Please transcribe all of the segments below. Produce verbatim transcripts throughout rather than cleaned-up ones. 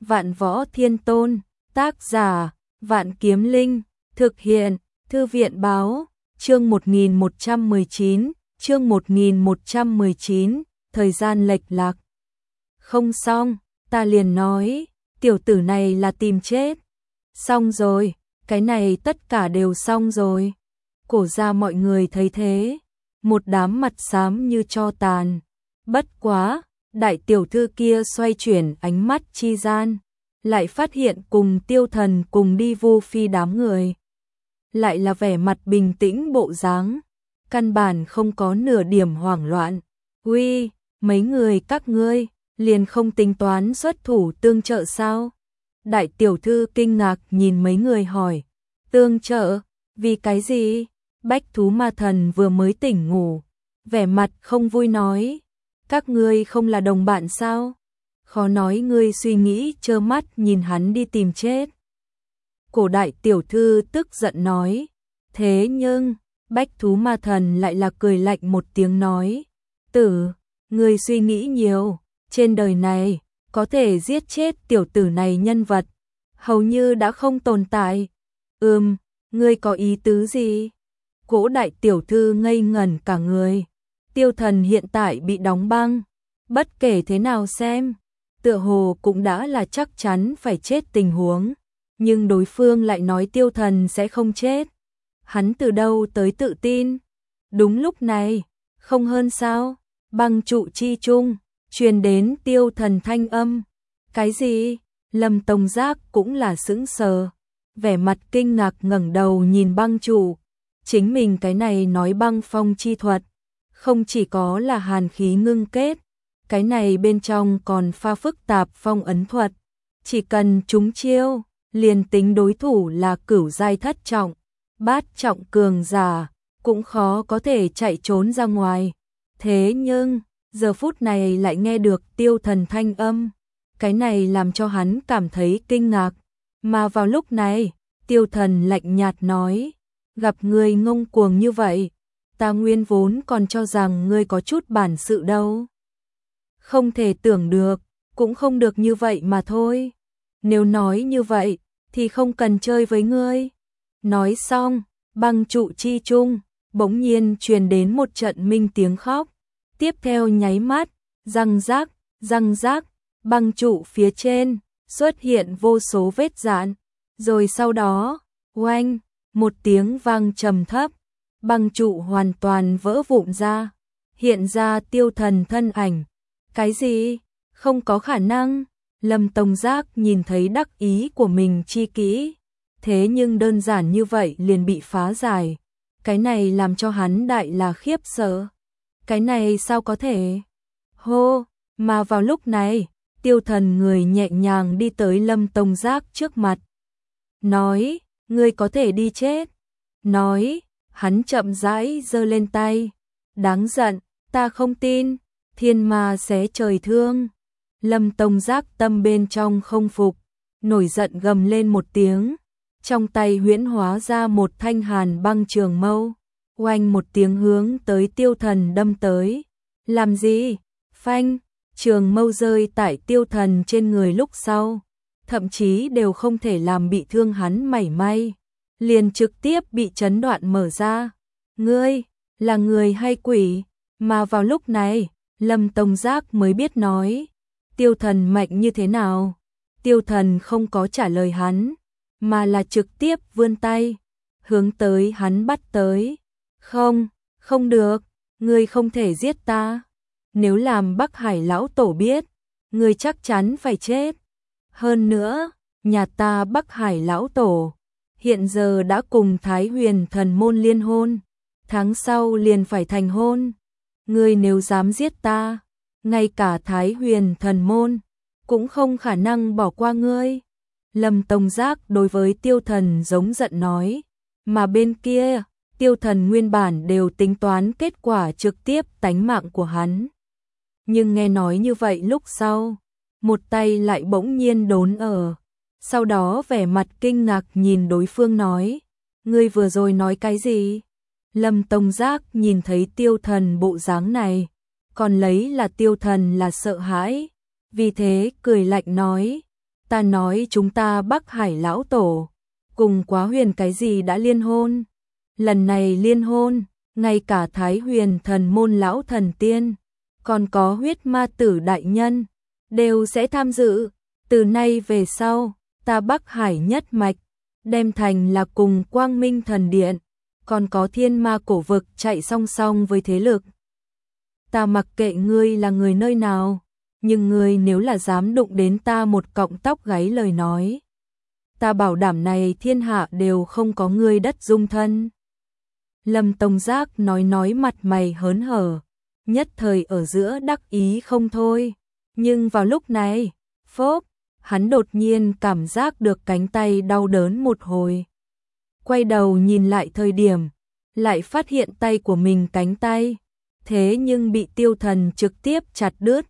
Vạn Võ Thiên Tôn, tác giả, Vạn Kiếm Linh, thực hiện, Thư viện báo, chương một nghìn một trăm mười chín, chương một nghìn một trăm mười chín, thời gian lệch lạc. Không xong, ta liền nói, tiểu tử này là tìm chết. Xong rồi, cái này tất cả đều xong rồi. Cổ ra mọi người thấy thế, một đám mặt xám như tro tàn. Bất quá, đại tiểu thư kia xoay chuyển ánh mắt chi gian, lại phát hiện cùng Tiêu Thần cùng đi vu phi đám người. Lại là vẻ mặt bình tĩnh bộ dáng, căn bản không có nửa điểm hoảng loạn. Uy, mấy người các ngươi, liền không tính toán xuất thủ tương trợ sao? Đại tiểu thư kinh ngạc nhìn mấy người hỏi, tương trợ, vì cái gì? Bách thú ma thần vừa mới tỉnh ngủ, vẻ mặt không vui nói, các ngươi không là đồng bạn sao? Khó nói ngươi suy nghĩ trơ mắt nhìn hắn đi tìm chết. Cổ đại tiểu thư tức giận nói, thế nhưng, bách thú ma thần lại là cười lạnh một tiếng nói, tử, ngươi suy nghĩ nhiều, trên đời này, có thể giết chết tiểu tử này nhân vật, hầu như đã không tồn tại. Ừm, ngươi có ý tứ gì? Cổ đại tiểu thư ngây ngẩn cả người. Tiêu Thần hiện tại bị đóng băng, bất kể thế nào xem, tựa hồ cũng đã là chắc chắn phải chết tình huống, nhưng đối phương lại nói Tiêu Thần sẽ không chết. Hắn từ đâu tới tự tin? Đúng lúc này, không hơn sao, băng trụ chi trung, truyền đến Tiêu Thần thanh âm. Cái gì? Lâm Tông Giác cũng là sững sờ, vẻ mặt kinh ngạc ngẩng đầu nhìn băng trụ. Chính mình cái này nói băng phong chi thuật, không chỉ có là hàn khí ngưng kết, cái này bên trong còn pha phức tạp phong ấn thuật. Chỉ cần trúng chiêu, liền tính đối thủ là cửu giai thất trọng, bát trọng cường giả, cũng khó có thể chạy trốn ra ngoài. Thế nhưng, giờ phút này lại nghe được Tiêu Thần thanh âm, cái này làm cho hắn cảm thấy kinh ngạc. Mà vào lúc này, Tiêu Thần lạnh nhạt nói, gặp ngươi ngông cuồng như vậy, ta nguyên vốn còn cho rằng ngươi có chút bản sự đâu. Không thể tưởng được, cũng không được như vậy mà thôi. Nếu nói như vậy, thì không cần chơi với ngươi. Nói xong, băng trụ chi trung, bỗng nhiên truyền đến một trận minh tiếng khóc. Tiếp theo nháy mắt, răng rác, răng rác, băng trụ phía trên, xuất hiện vô số vết rạn. Rồi sau đó, oanh, một tiếng vang trầm thấp, băng trụ hoàn toàn vỡ vụn ra, hiện ra Tiêu Thần thân ảnh. Cái gì? Không có khả năng. Lâm Tông Giác nhìn thấy đắc ý của mình chi kỹ, thế nhưng đơn giản như vậy liền bị phá giải. Cái này làm cho hắn đại là khiếp sợ. Cái này sao có thể? Hô, mà vào lúc này, Tiêu Thần người nhẹ nhàng đi tới Lâm Tông Giác trước mặt. Nói, ngươi có thể đi chết. Nói, hắn chậm rãi giơ lên tay. Đáng giận, ta không tin, thiên ma xé trời thương. Lâm Tông Giác tâm bên trong không phục, nổi giận gầm lên một tiếng, trong tay huyễn hóa ra một thanh hàn băng trường mâu, oanh một tiếng hướng tới Tiêu Thần đâm tới. Làm gì? Phanh, trường mâu rơi tại Tiêu Thần trên người lúc sau, thậm chí đều không thể làm bị thương hắn mảy may, liền trực tiếp bị chấn đoạn mở ra. Ngươi, là người hay quỷ? Mà vào lúc này, Lâm Tông Giác mới biết nói, Tiêu Thần mạnh như thế nào? Tiêu Thần không có trả lời hắn, mà là trực tiếp vươn tay, hướng tới hắn bắt tới. Không, không được, ngươi không thể giết ta. Nếu làm Bắc Hải lão tổ biết, ngươi chắc chắn phải chết. Hơn nữa, nhà ta Bắc Hải lão tổ hiện giờ đã cùng Thái Huyền thần môn liên hôn, tháng sau liền phải thành hôn. Ngươi nếu dám giết ta, ngay cả Thái Huyền thần môn cũng không khả năng bỏ qua ngươi. Lâm Tông Giác đối với Tiêu Thần giống giận nói, mà bên kia, Tiêu Thần nguyên bản đều tính toán kết quả trực tiếp tánh mạng của hắn. Nhưng nghe nói như vậy lúc sau, một tay lại bỗng nhiên đốn ở, sau đó vẻ mặt kinh ngạc nhìn đối phương nói, ngươi vừa rồi nói cái gì? Lâm Tông Giác nhìn thấy Tiêu Thần bộ dáng này, còn lấy là Tiêu Thần là sợ hãi, vì thế cười lạnh nói, ta nói chúng ta Bắc Hải lão tổ, cùng Quá Huyền cái gì đã liên hôn. Lần này liên hôn, ngay cả Thái Huyền thần môn lão thần tiên, còn có huyết ma tử đại nhân, đều sẽ tham dự. Từ nay về sau, ta Bắc Hải nhất mạch, đem thành là cùng Quang Minh thần điện, còn có thiên ma cổ vực chạy song song với thế lực. Ta mặc kệ ngươi là người nơi nào, nhưng ngươi nếu là dám đụng đến ta một cọng tóc gáy lời nói, ta bảo đảm này thiên hạ đều không có ngươi đất dung thân. Lâm Tông Giác nói nói mặt mày hớn hở, nhất thời ở giữa đắc ý không thôi. Nhưng vào lúc này, phốp, hắn đột nhiên cảm giác được cánh tay đau đớn một hồi. Quay đầu nhìn lại thời điểm, lại phát hiện tay của mình cánh tay, thế nhưng bị Tiêu Thần trực tiếp chặt đứt.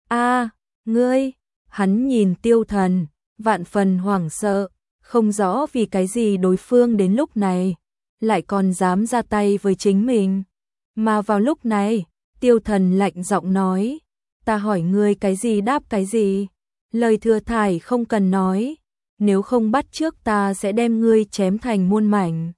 A, ngươi, hắn nhìn Tiêu Thần, vạn phần hoảng sợ, không rõ vì cái gì đối phương đến lúc này lại còn dám ra tay với chính mình. Mà vào lúc này, Tiêu Thần lạnh giọng nói, ta hỏi ngươi cái gì đáp cái gì, lời thừa thải không cần nói, nếu không bắt trước ta sẽ đem ngươi chém thành muôn mảnh.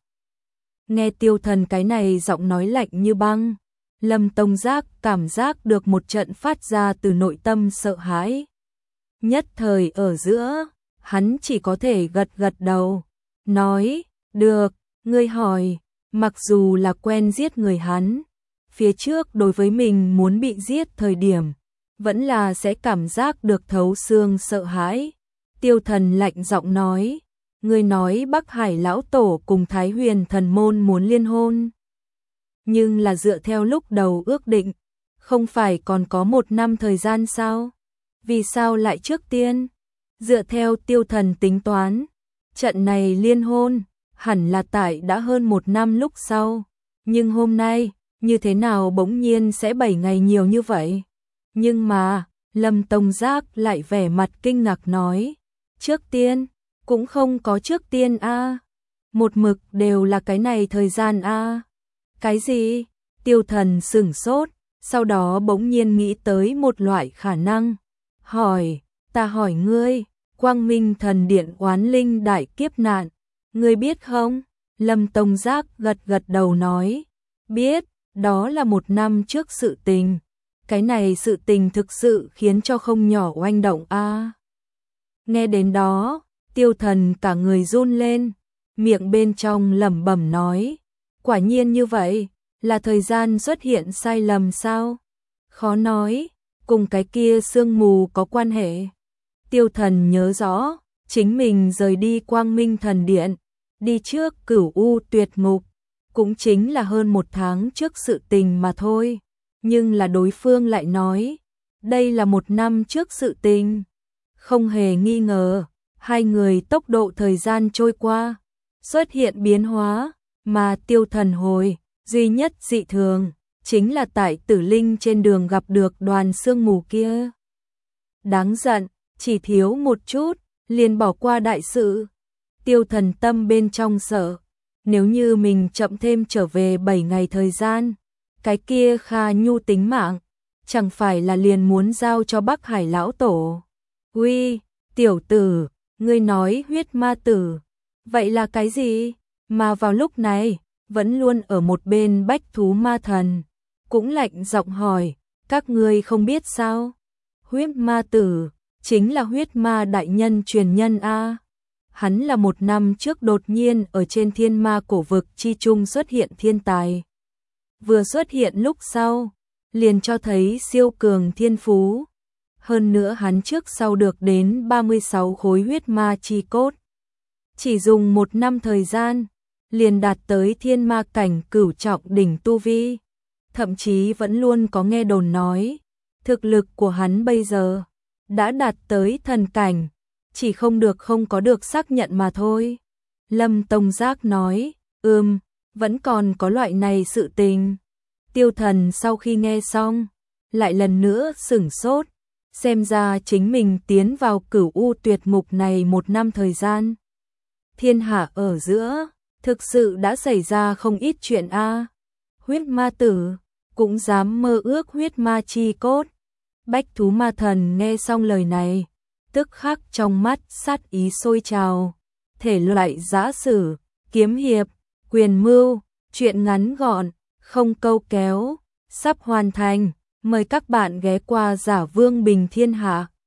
Nghe Tiêu Thần cái này giọng nói lạnh như băng, Lâm Tông Giác cảm giác được một trận phát ra từ nội tâm sợ hãi. Nhất thời ở giữa, hắn chỉ có thể gật gật đầu, nói, được, ngươi hỏi, mặc dù là quen giết người hắn, phía trước đối với mình muốn bị giết thời điểm, vẫn là sẽ cảm giác được thấu xương sợ hãi. Tiêu Thần lạnh giọng nói, ngươi nói Bắc Hải lão tổ cùng Thái Huyền thần môn muốn liên hôn, nhưng là dựa theo lúc đầu ước định, không phải còn có một năm thời gian sao? Vì sao lại trước tiên? Dựa theo Tiêu Thần tính toán, trận này liên hôn hẳn là tại đã hơn một năm lúc sau, nhưng hôm nay như thế nào bỗng nhiên sẽ bảy ngày nhiều như vậy? Nhưng mà Lâm Tông Giác lại vẻ mặt kinh ngạc nói, trước tiên cũng không có trước tiên a, một mực đều là cái này thời gian a. Cái gì? Tiêu Thần sửng sốt, sau đó bỗng nhiên nghĩ tới một loại khả năng, hỏi, ta hỏi ngươi, Quang Minh thần điện oán linh đại kiếp nạn, ngươi biết không? Lâm Tông Giác gật gật đầu nói, biết, đó là một năm trước sự tình. Cái này sự tình thực sự khiến cho không nhỏ oanh động a. Nghe đến đó, Tiêu Thần cả người run lên, miệng bên trong lẩm bẩm nói, quả nhiên như vậy, là thời gian xuất hiện sai lầm sao? Khó nói, cùng cái kia sương mù có quan hệ. Tiêu Thần nhớ rõ, chính mình rời đi Quang Minh thần điện, đi trước Cửu U tuyệt ngục, cũng chính là hơn một tháng trước sự tình mà thôi. Nhưng là đối phương lại nói, đây là một năm trước sự tình. Không hề nghi ngờ, hai người tốc độ thời gian trôi qua, xuất hiện biến hóa, mà Tiêu Thần hồi, duy nhất dị thường, chính là tại Tử Linh trên đường gặp được đoàn sương mù kia. Đáng giận, chỉ thiếu một chút, liền bỏ qua đại sự. Tiêu Thần tâm bên trong sợ, nếu như mình chậm thêm trở về bảy ngày thời gian, cái kia Kha Nhu tính mạng, chẳng phải là liền muốn giao cho Bắc Hải lão tổ. Uy, tiểu tử, ngươi nói huyết ma tử, vậy là cái gì? Mà vào lúc này, vẫn luôn ở một bên Bách Thú Ma Thần, cũng lạnh giọng hỏi, các ngươi không biết sao? Huyết ma tử, chính là huyết ma đại nhân truyền nhân a. Hắn là một năm trước đột nhiên ở trên thiên ma cổ vực chi trung xuất hiện thiên tài. Vừa xuất hiện lúc sau, liền cho thấy siêu cường thiên phú. Hơn nữa hắn trước sau được đến ba mươi sáu khối huyết ma chi cốt. Chỉ dùng một năm thời gian, liền đạt tới thiên ma cảnh cửu trọng đỉnh tu vi. Thậm chí vẫn luôn có nghe đồn nói, thực lực của hắn bây giờ đã đạt tới thần cảnh, chỉ không được không có được xác nhận mà thôi. Lâm Tông Giác nói, ừm, vẫn còn có loại này sự tình. Tiêu Thần sau khi nghe xong, lại lần nữa sửng sốt, xem ra chính mình tiến vào Cửu U tuyệt ngục này một năm thời gian. Thiên hạ ở giữa, thực sự đã xảy ra không ít chuyện a. Huyết ma tử, cũng dám mơ ước huyết ma chi cốt. Bách Thú Ma Thần nghe xong lời này, tức khắc trong mắt sát ý sôi trào. Thể loại giã sử, kiếm hiệp, quyền mưu, truyện ngắn gọn, không câu kéo, sắp hoàn thành. Mời các bạn ghé qua Giả Vương Bình Thiên Hạ.